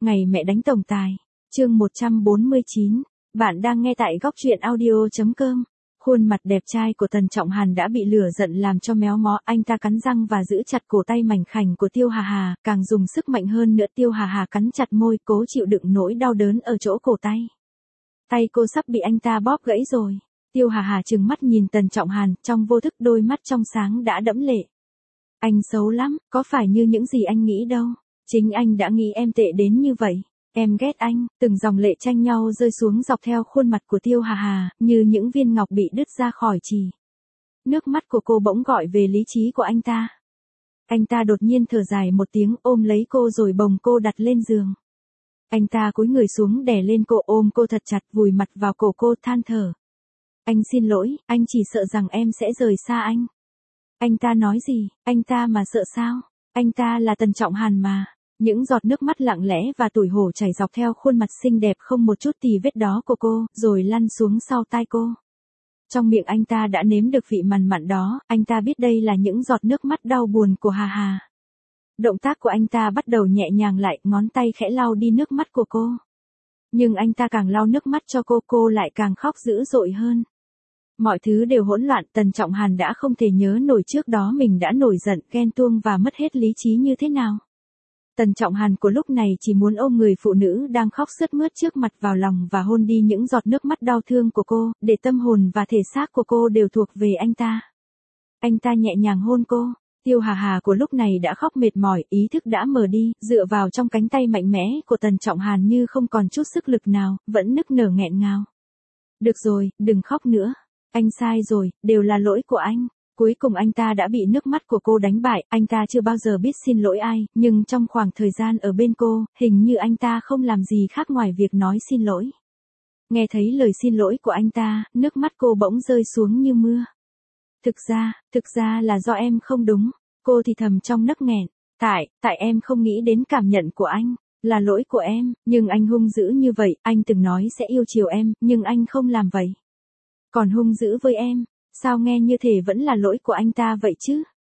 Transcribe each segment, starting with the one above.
Ngày mẹ đánh tổng tài. Chương 149. Bạn đang nghe tại góc truyện audio.com. Khuôn mặt đẹp trai của Tần Trọng Hàn đã bị lửa giận làm cho méo mó, anh ta cắn răng và giữ chặt cổ tay mảnh khảnh của Tiêu Hà Hà, càng dùng sức mạnh hơn nữa. Tiêu Hà Hà cắn chặt môi, cố chịu đựng nỗi đau đớn ở chỗ cổ tay. Tay cô sắp bị anh ta bóp gãy rồi. Tiêu Hà Hà trừng mắt nhìn Tần Trọng Hàn, trong vô thức đôi mắt trong sáng đã đẫm lệ. Anh xấu lắm, có phải như những gì anh nghĩ đâu. Chính anh đã nghĩ em tệ đến như vậy. Em ghét anh. Từng dòng lệ tranh nhau rơi xuống dọc theo khuôn mặt của Tiêu Hà Hà, như những viên ngọc bị đứt ra khỏi chì. Nước mắt của cô bỗng gọi về lý trí của anh ta. Anh ta đột nhiên thở dài một tiếng, ôm lấy cô rồi bồng cô đặt lên giường. Anh ta cúi người xuống đè lên cô, ôm cô thật chặt, vùi mặt vào cổ cô, than thở. Anh xin lỗi, anh chỉ sợ rằng em sẽ rời xa anh. Anh ta nói gì, anh ta mà sợ sao? Anh ta là Tần Trọng Hàn mà. Những giọt nước mắt lặng lẽ và tủi hổ chảy dọc theo khuôn mặt xinh đẹp không một chút tì vết đó của cô, rồi lăn xuống sau tai cô. Trong miệng anh ta đã nếm được vị mặn mặn đó, anh ta biết đây là những giọt nước mắt đau buồn của Hà Hà. Động tác của anh ta bắt đầu nhẹ nhàng lại, ngón tay khẽ lau đi nước mắt của cô. Nhưng anh ta càng lau nước mắt cho cô lại càng khóc dữ dội hơn. Mọi thứ đều hỗn loạn, Tần Trọng Hàn đã không thể nhớ nổi trước đó mình đã nổi giận, ghen tuông và mất hết lý trí như thế nào. Tần Trọng Hàn của lúc này chỉ muốn ôm người phụ nữ đang khóc sướt mướt trước mặt vào lòng và hôn đi những giọt nước mắt đau thương của cô, để tâm hồn và thể xác của cô đều thuộc về anh ta. Anh ta nhẹ nhàng hôn cô. Tiêu Hà Hà của lúc này đã khóc mệt mỏi, ý thức đã mờ đi, dựa vào trong cánh tay mạnh mẽ của Tần Trọng Hàn như không còn chút sức lực nào, vẫn nức nở nghẹn ngào. Được rồi, đừng khóc nữa. Anh sai rồi, đều là lỗi của anh. Cuối cùng anh ta đã bị nước mắt của cô đánh bại, anh ta chưa bao giờ biết xin lỗi ai, nhưng trong khoảng thời gian ở bên cô, hình như anh ta không làm gì khác ngoài việc nói xin lỗi. Nghe thấy lời xin lỗi của anh ta, nước mắt cô bỗng rơi xuống như mưa. Thực ra là do em không đúng, cô thì thầm trong nấc nghẹn. Tại em không nghĩ đến cảm nhận của anh, là lỗi của em, nhưng anh hung dữ như vậy, anh từng nói sẽ yêu chiều em, nhưng anh không làm vậy. Còn hung dữ với em, sao nghe như thể vẫn là lỗi của anh ta vậy chứ?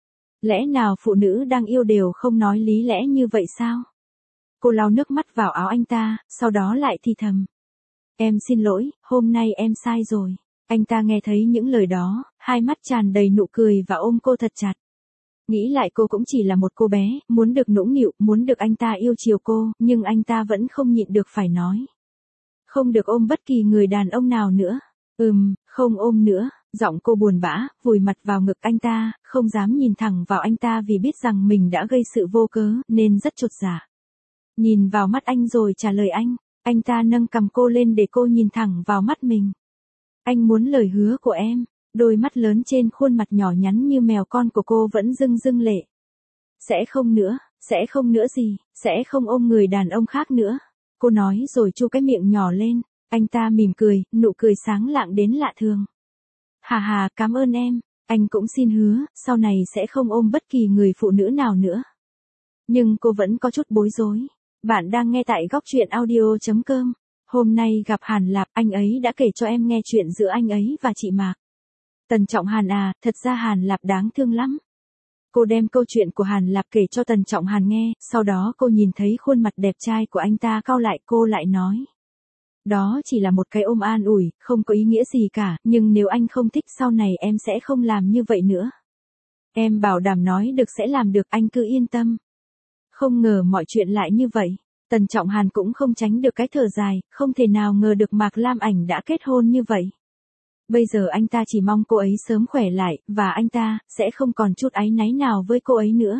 Lẽ nào phụ nữ đang yêu đều không nói lý lẽ như vậy sao? Cô lau nước mắt vào áo anh ta, sau đó lại thì thầm. Em xin lỗi, hôm nay em sai rồi. Anh ta nghe thấy những lời đó, hai mắt tràn đầy nụ cười và ôm cô thật chặt. Nghĩ lại cô cũng chỉ là một cô bé, muốn được nũng nịu, muốn được anh ta yêu chiều cô, nhưng anh ta vẫn không nhịn được phải nói. Không được ôm bất kỳ người đàn ông nào nữa. Không ôm nữa. Giọng cô buồn bã, vùi mặt vào ngực anh ta, không dám nhìn thẳng vào anh ta vì biết rằng mình đã gây sự vô cớ, nên rất chột dạ. Nhìn vào mắt anh rồi trả lời anh ta nâng cằm cô lên để cô nhìn thẳng vào mắt mình. Anh muốn lời hứa của em. Đôi mắt lớn trên khuôn mặt nhỏ nhắn như mèo con của cô vẫn rưng rưng lệ. Sẽ không nữa gì, sẽ không ôm người đàn ông khác nữa. Cô nói rồi chu cái miệng nhỏ lên. Anh ta mỉm cười, nụ cười sáng lạng đến lạ thường. Hà Hà, cảm ơn em, anh cũng xin hứa, sau này sẽ không ôm bất kỳ người phụ nữ nào nữa. Nhưng cô vẫn có chút bối rối. Bạn đang nghe tại góc truyện audio.com. Hôm nay gặp Hàn Lạp, anh ấy đã kể cho em nghe chuyện giữa anh ấy và chị Mạc. Tần Trọng Hàn à, thật ra Hàn Lạp đáng thương lắm. Cô đem câu chuyện của Hàn Lạp kể cho Tần Trọng Hàn nghe, sau đó cô nhìn thấy khuôn mặt đẹp trai của anh ta cau lại, cô lại nói. Đó chỉ là một cái ôm an ủi, không có ý nghĩa gì cả, nhưng nếu anh không thích sau này em sẽ không làm như vậy nữa. Em bảo đảm nói được sẽ làm được, anh cứ yên tâm. Không ngờ mọi chuyện lại như vậy. Tần Trọng Hàn cũng không tránh được cái thở dài, không thể nào ngờ được Mạc Lam Ảnh đã kết hôn như vậy. Bây giờ anh ta chỉ mong cô ấy sớm khỏe lại, và anh ta sẽ không còn chút áy náy nào với cô ấy nữa.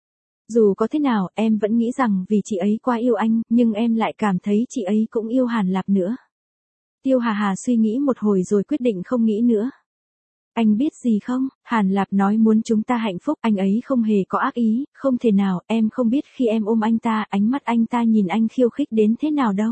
Dù có thế nào, em vẫn nghĩ rằng vì chị ấy quá yêu anh, nhưng em lại cảm thấy chị ấy cũng yêu Hàn Lạp nữa. Tiêu Hà Hà suy nghĩ một hồi rồi quyết định không nghĩ nữa. Anh biết gì không, Hàn Lạp nói muốn chúng ta hạnh phúc, anh ấy không hề có ác ý, không thể nào, em không biết khi em ôm anh ta, ánh mắt anh ta nhìn anh khiêu khích đến thế nào đâu.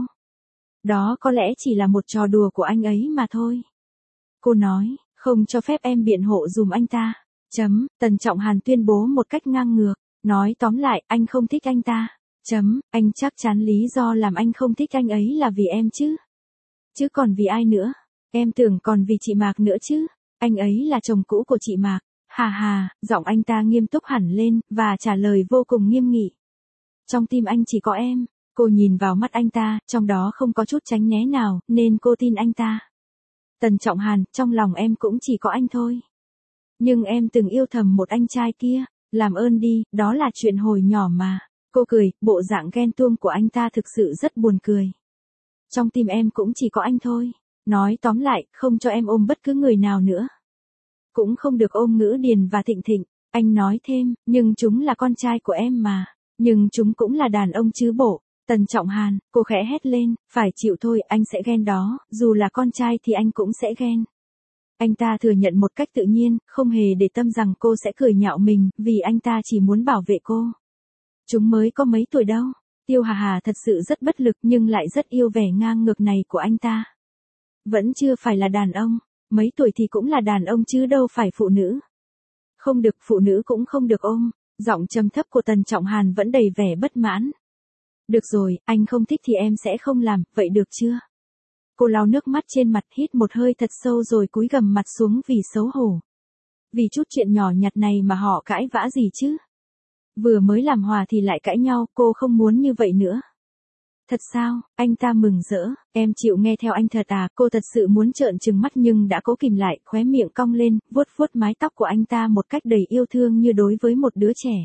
Đó có lẽ chỉ là một trò đùa của anh ấy mà thôi. Cô nói, không cho phép em biện hộ dùm anh ta. Tần Trọng Hàn tuyên bố một cách ngang ngược. Nói tóm lại, anh không thích anh ta. Anh chắc chắn lý do làm anh không thích anh ấy là vì em chứ. Chứ còn vì ai nữa? Em tưởng còn vì chị Mạc nữa chứ. Anh ấy là chồng cũ của chị Mạc. Hà hà, giọng anh ta nghiêm túc hẳn lên, và trả lời vô cùng nghiêm nghị. Trong tim anh chỉ có em. Cô nhìn vào mắt anh ta, trong đó không có chút tránh né nào, nên cô tin anh ta. Tần Trọng Hàn, trong lòng em cũng chỉ có anh thôi. Nhưng em từng yêu thầm một anh trai kia, làm ơn đi, đó là chuyện hồi nhỏ mà. Cô cười, bộ dạng ghen tuông của anh ta thực sự rất buồn cười. Trong tim em cũng chỉ có anh thôi. Nói tóm lại, không cho em ôm bất cứ người nào nữa. Cũng không được ôm Ngữ Điền và Thịnh Thịnh. Anh nói thêm, nhưng chúng là con trai của em mà. Nhưng chúng cũng là đàn ông chứ bộ. Tần Trọng Hàn, cô khẽ hét lên, phải chịu thôi, anh sẽ ghen đó, dù là con trai thì anh cũng sẽ ghen. Anh ta thừa nhận một cách tự nhiên, không hề để tâm rằng cô sẽ cười nhạo mình, vì anh ta chỉ muốn bảo vệ cô. Chúng mới có mấy tuổi đâu. Tiêu Hà Hà thật sự rất bất lực nhưng lại rất yêu vẻ ngang ngược này của anh ta. Vẫn chưa phải là đàn ông, mấy tuổi thì cũng là đàn ông chứ đâu phải phụ nữ. Không được, phụ nữ cũng không được ôm. Giọng trầm thấp của Tần Trọng Hàn vẫn đầy vẻ bất mãn. Được rồi, anh không thích thì em sẽ không làm, vậy được chưa? Cô lau nước mắt trên mặt, hít một hơi thật sâu rồi cúi gằm mặt xuống vì xấu hổ. Vì chút chuyện nhỏ nhặt này mà họ cãi vã gì chứ? Vừa mới làm hòa thì lại cãi nhau, cô không muốn như vậy nữa. Thật sao? Anh ta mừng rỡ, em chịu nghe theo anh thật à? Cô thật sự muốn trợn trừng mắt nhưng đã cố kìm lại, khóe miệng cong lên, vuốt vuốt mái tóc của anh ta một cách đầy yêu thương như đối với một đứa trẻ.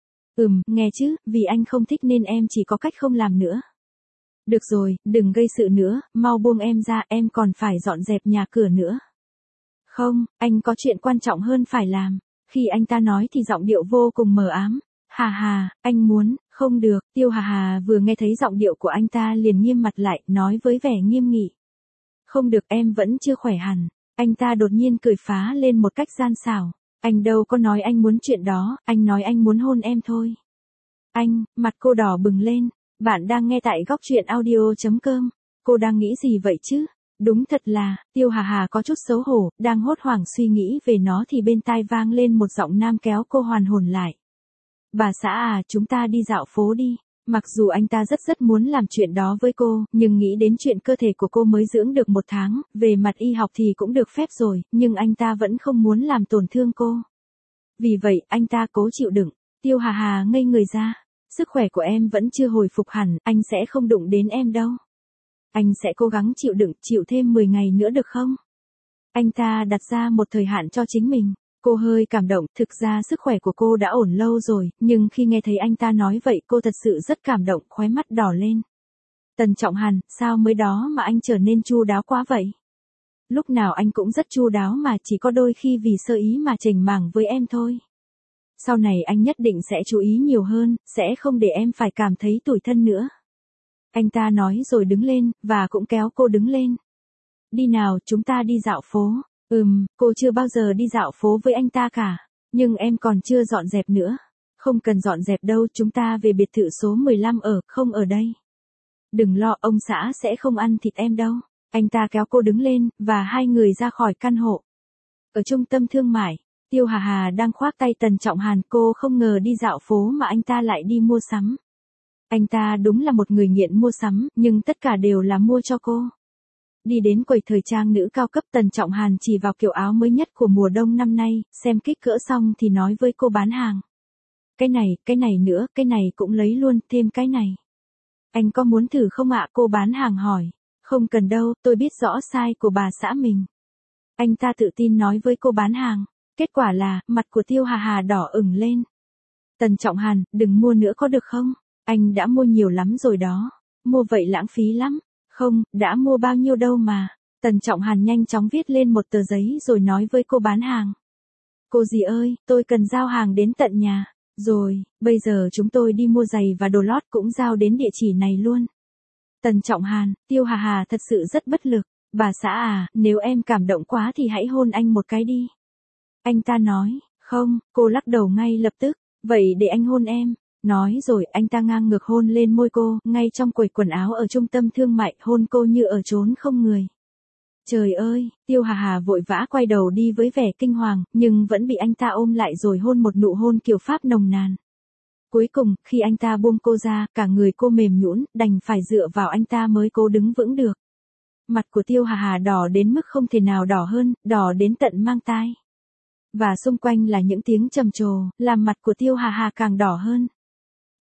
Nghe chứ, vì anh không thích nên em chỉ có cách không làm nữa. Được rồi, đừng gây sự nữa, mau buông em ra, em còn phải dọn dẹp nhà cửa nữa. Không, anh có chuyện quan trọng hơn phải làm. Khi anh ta nói thì giọng điệu vô cùng mờ ám. Hà hà, anh muốn, không được, Tiêu Hà Hà vừa nghe thấy giọng điệu của anh ta liền nghiêm mặt lại, nói với vẻ nghiêm nghị. Không được, em vẫn chưa khỏe hẳn. Anh ta đột nhiên cười phá lên một cách gian xảo. Anh đâu có nói anh muốn chuyện đó, anh nói anh muốn hôn em thôi. Anh, mặt cô đỏ bừng lên. Bạn đang nghe tại góc truyện audio.com. Cô đang nghĩ gì vậy chứ? Đúng thật là, Tiêu Hà Hà có chút xấu hổ, đang hốt hoảng suy nghĩ về nó thì bên tai vang lên một giọng nam kéo cô hoàn hồn lại. Bà xã à, chúng ta đi dạo phố đi. Mặc dù anh ta rất muốn làm chuyện đó với cô, nhưng nghĩ đến chuyện cơ thể của cô mới dưỡng được 1 tháng, về mặt y học thì cũng được phép rồi, nhưng anh ta vẫn không muốn làm tổn thương cô. Vì vậy, anh ta cố chịu đựng. Tiêu Hà Hà ngây người ra. Sức khỏe của em vẫn chưa hồi phục hẳn, anh sẽ không đụng đến em đâu. Anh sẽ cố gắng chịu đựng, chịu thêm 10 ngày nữa được không? Anh ta đặt ra một thời hạn cho chính mình. Cô hơi cảm động, thực ra sức khỏe của cô đã ổn lâu rồi, nhưng khi nghe thấy anh ta nói vậy cô thật sự rất cảm động, khóe mắt đỏ lên. Tần Trọng Hàn, sao mới đó mà anh trở nên chu đáo quá vậy? Lúc nào anh cũng rất chu đáo mà, chỉ có đôi khi vì sơ ý mà chểnh mảng với em thôi. Sau này anh nhất định sẽ chú ý nhiều hơn, sẽ không để em phải cảm thấy tủi thân nữa. Anh ta nói rồi đứng lên, và cũng kéo cô đứng lên. Đi nào, chúng ta đi dạo phố. Cô chưa bao giờ đi dạo phố với anh ta cả. Nhưng em còn chưa dọn dẹp nữa. Không cần dọn dẹp đâu, chúng ta về biệt thự số 15 không ở đây. Đừng lo, ông xã sẽ không ăn thịt em đâu. Anh ta kéo cô đứng lên, và hai người ra khỏi căn hộ. Ở trung tâm thương mại, Tiêu Hà Hà đang khoác tay Tần Trọng Hàn, cô không ngờ đi dạo phố mà anh ta lại đi mua sắm. Anh ta đúng là một người nghiện mua sắm, nhưng tất cả đều là mua cho cô. Đi đến quầy thời trang nữ cao cấp, Tần Trọng Hàn chỉ vào kiểu áo mới nhất của mùa đông năm nay, xem kích cỡ xong thì nói với cô bán hàng. Cái này nữa, cái này cũng lấy luôn, thêm cái này. Anh có muốn thử không ạ? Cô bán hàng hỏi. Không cần đâu, tôi biết rõ size của bà xã mình. Anh ta tự tin nói với cô bán hàng. Kết quả là, mặt của Tiêu Hà Hà đỏ ửng lên. Tần Trọng Hàn, đừng mua nữa có được không? Anh đã mua nhiều lắm rồi đó. Mua vậy lãng phí lắm. Không, đã mua bao nhiêu đâu mà. Tần Trọng Hàn nhanh chóng viết lên một tờ giấy rồi nói với cô bán hàng. Cô dì ơi, tôi cần giao hàng đến tận nhà. Rồi, bây giờ chúng tôi đi mua giày và đồ lót cũng giao đến địa chỉ này luôn. Tần Trọng Hàn, Tiêu Hà Hà thật sự rất bất lực. Bà xã à, nếu em cảm động quá thì hãy hôn anh một cái đi. Anh ta nói, không, cô lắc đầu ngay lập tức. Vậy để anh hôn em. Nói rồi, anh ta ngang ngược hôn lên môi cô, ngay trong quầy quần áo ở trung tâm thương mại, hôn cô như ở chốn không người. Trời ơi, Tiêu Hà Hà vội vã quay đầu đi với vẻ kinh hoàng, nhưng vẫn bị anh ta ôm lại rồi hôn một nụ hôn kiểu Pháp nồng nàn. Cuối cùng, khi anh ta buông cô ra, cả người cô mềm nhũn, đành phải dựa vào anh ta mới cố đứng vững được. Mặt của Tiêu Hà Hà đỏ đến mức không thể nào đỏ hơn, đỏ đến tận mang tai. Và xung quanh là những tiếng trầm trồ, làm mặt của Tiêu Hà Hà càng đỏ hơn.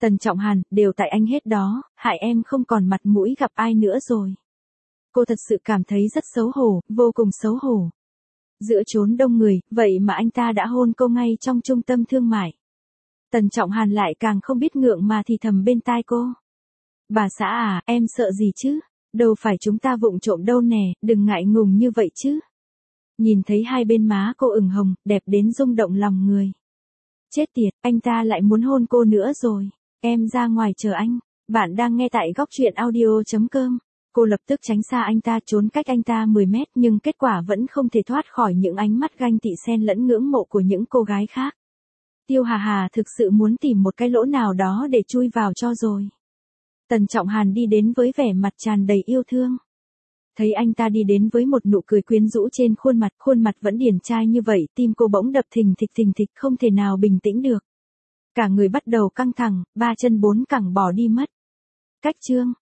Tần Trọng Hàn, đều tại anh hết đó, hại em không còn mặt mũi gặp ai nữa rồi. Cô thật sự cảm thấy rất xấu hổ, vô cùng xấu hổ. Giữa chốn đông người, vậy mà anh ta đã hôn cô ngay trong trung tâm thương mại. Tần Trọng Hàn lại càng không biết ngượng mà thì thầm bên tai cô. Bà xã à, em sợ gì chứ? Đâu phải chúng ta vụng trộm đâu nè, đừng ngại ngùng như vậy chứ. Nhìn thấy hai bên má cô ửng hồng, đẹp đến rung động lòng người. Chết tiệt, anh ta lại muốn hôn cô nữa rồi. Em ra ngoài chờ anh. Bạn đang nghe tại góc truyện audio.com. Cô lập tức tránh xa anh ta, trốn cách anh ta 10 mét, nhưng kết quả vẫn không thể thoát khỏi những ánh mắt ganh tị xen lẫn ngưỡng mộ của những cô gái khác. Tiêu Hà Hà thực sự muốn tìm một cái lỗ nào đó để chui vào cho rồi. Tần Trọng Hàn đi đến với vẻ mặt tràn đầy yêu thương. Thấy anh ta đi đến với một nụ cười quyến rũ trên khuôn mặt vẫn điển trai như vậy, tim cô bỗng đập thình thịch không thể nào bình tĩnh được. Cả người bắt đầu căng thẳng, ba chân bốn cẳng bỏ đi mất. Cách chương